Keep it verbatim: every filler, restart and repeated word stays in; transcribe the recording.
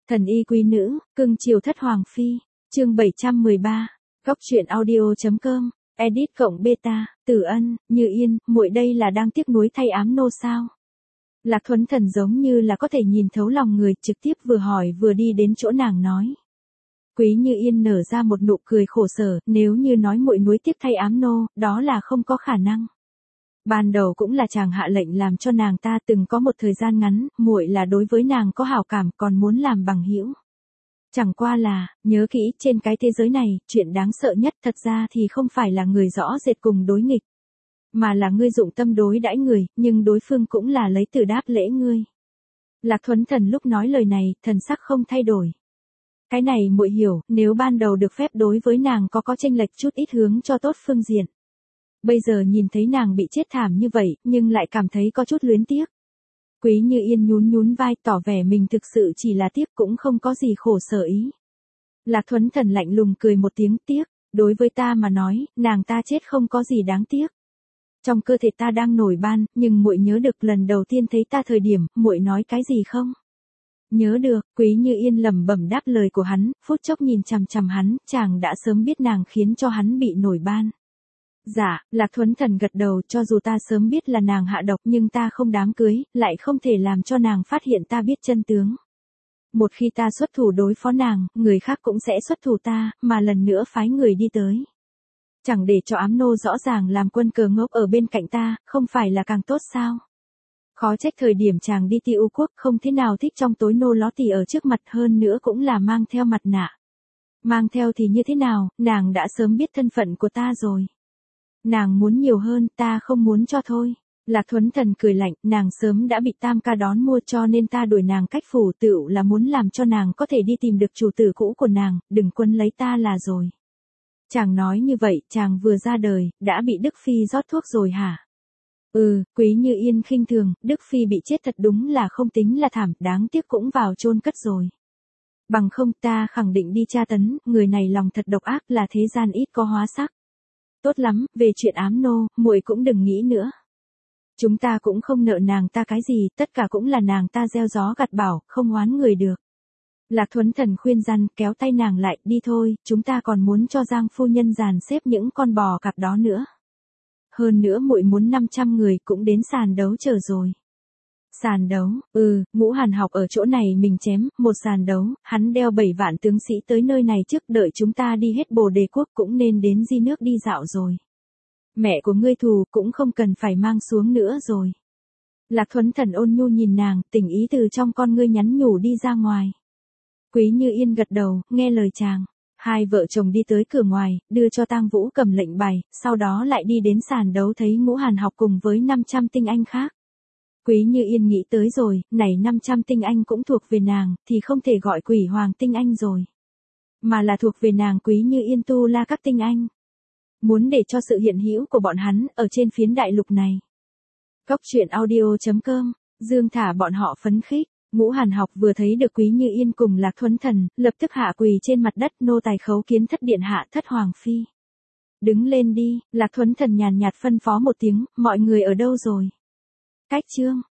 Thần y quý nữ, cưng chiều thất hoàng phi, chương bảy trăm mười ba, Góc truyện audio.com, edit cộng beta, Tử Ân, Như Yên, muội đây là đang tiếc nuối thay ám nô sao? Lạc Thuấn Thần giống như là có thể nhìn thấu lòng người, trực tiếp vừa hỏi vừa đi đến chỗ nàng nói. Quý Như Yên nở ra một nụ cười khổ sở, nếu như nói muội nuối tiếc thay ám nô, đó là không có khả năng. Ban đầu cũng là chàng hạ lệnh làm cho nàng ta, từng có một thời gian ngắn, muội là đối với nàng có hảo cảm, còn muốn làm bằng hữu. Chẳng qua là, nhớ kỹ, trên cái thế giới này, chuyện đáng sợ nhất thật ra thì không phải là người rõ rệt cùng đối nghịch, mà là ngươi dụng tâm đối đãi người, nhưng đối phương cũng là lấy từ đáp lễ ngươi. Lạc Thuấn Thần lúc nói lời này, thần sắc không thay đổi. Cái này muội hiểu, nếu ban đầu được phép đối với nàng có có chênh lệch chút ít hướng cho tốt phương diện. Bây giờ nhìn thấy nàng bị chết thảm như vậy, nhưng lại cảm thấy có chút luyến tiếc. Quý Như Yên nhún nhún vai, tỏ vẻ mình thực sự chỉ là tiếc, cũng không có gì khổ sở ý. Lạc Thuấn Thần lạnh lùng cười một tiếng, tiếc, đối với ta mà nói, nàng ta chết không có gì đáng tiếc. Trong cơ thể ta đang nổi ban, nhưng muội nhớ được lần đầu tiên thấy ta thời điểm, muội nói cái gì không? Nhớ được, Quý Như Yên lẩm bẩm đáp lời của hắn, phút chốc nhìn chằm chằm hắn, chàng đã sớm biết nàng khiến cho hắn bị nổi ban. Dạ, Lạc Thuấn Thần gật đầu, cho dù ta sớm biết là nàng hạ độc nhưng ta không dám cưới, lại không thể làm cho nàng phát hiện ta biết chân tướng. Một khi ta xuất thủ đối phó nàng, người khác cũng sẽ xuất thủ ta, mà lần nữa phái người đi tới. Chẳng để cho ám nô rõ ràng làm quân cờ ngốc ở bên cạnh ta, không phải là càng tốt sao? Khó trách thời điểm chàng đi Ti U quốc không thế nào thích trong tối nô ló tỳ ở trước mặt, hơn nữa cũng là mang theo mặt nạ. Mang theo thì như thế nào, nàng đã sớm biết thân phận của ta rồi. Nàng muốn nhiều hơn, ta không muốn cho thôi. Lạc Thuấn Thần cười lạnh, nàng sớm đã bị tam ca đón mua cho nên ta đuổi nàng cách phủ, tựu là muốn làm cho nàng có thể đi tìm được chủ tử cũ của nàng, đừng quân lấy ta là rồi. Chàng nói như vậy, chàng vừa ra đời, đã bị Đức Phi rót thuốc rồi hả? Ừ, Quý Như Yên khinh thường, Đức Phi bị chết thật đúng là không tính là thảm, đáng tiếc cũng vào chôn cất rồi. Bằng không ta khẳng định đi tra tấn, người này lòng thật độc ác, là thế gian ít có hóa sắc. Tốt lắm, về chuyện ám nô, muội cũng đừng nghĩ nữa. Chúng ta cũng không nợ nàng ta cái gì, tất cả cũng là nàng ta gieo gió gặt bão, không oán người được. Lạc Thuấn Thần khuyên răn, kéo tay nàng lại, đi thôi, chúng ta còn muốn cho Giang phu nhân dàn xếp những con bò cạp đó nữa. Hơn nữa muội muốn năm trăm người cũng đến sàn đấu chờ rồi. Sàn đấu, ừ, Ngũ Hàn Học ở chỗ này mình chém, một sàn đấu, hắn đeo bảy vạn tướng sĩ tới nơi này trước, đợi chúng ta đi hết Bồ Đề quốc cũng nên đến Di nước đi dạo rồi. Mẹ của ngươi thù cũng không cần phải mang xuống nữa rồi. Lạc Thuấn Thần ôn nhu nhìn nàng, tình ý từ trong con ngươi nhắn nhủ đi ra ngoài. Quý Như Yên gật đầu, nghe lời chàng. Hai vợ chồng đi tới cửa ngoài, đưa cho Tang Vũ cầm lệnh bài, sau đó lại đi đến sàn đấu thấy Ngũ Hàn Học cùng với năm trăm tinh anh khác. Quý Như Yên nghĩ tới rồi, này năm trăm tinh anh cũng thuộc về nàng, thì không thể gọi Quỷ Hoàng tinh anh rồi. Mà là thuộc về nàng Quý Như Yên tu la các tinh anh. Muốn để cho sự hiện hữu của bọn hắn, ở trên phiến đại lục này. Góc truyện audio.com, dương thả bọn họ phấn khích. Ngũ Hàn Học vừa thấy được Quý Như Yên cùng Lạc Thuấn Thần, lập tức hạ quỳ trên mặt đất, nô tài khấu kiến thất điện hạ, thất hoàng phi. Đứng lên đi, Lạc Thuấn Thần nhàn nhạt phân phó một tiếng, mọi người ở đâu rồi? Cách chương.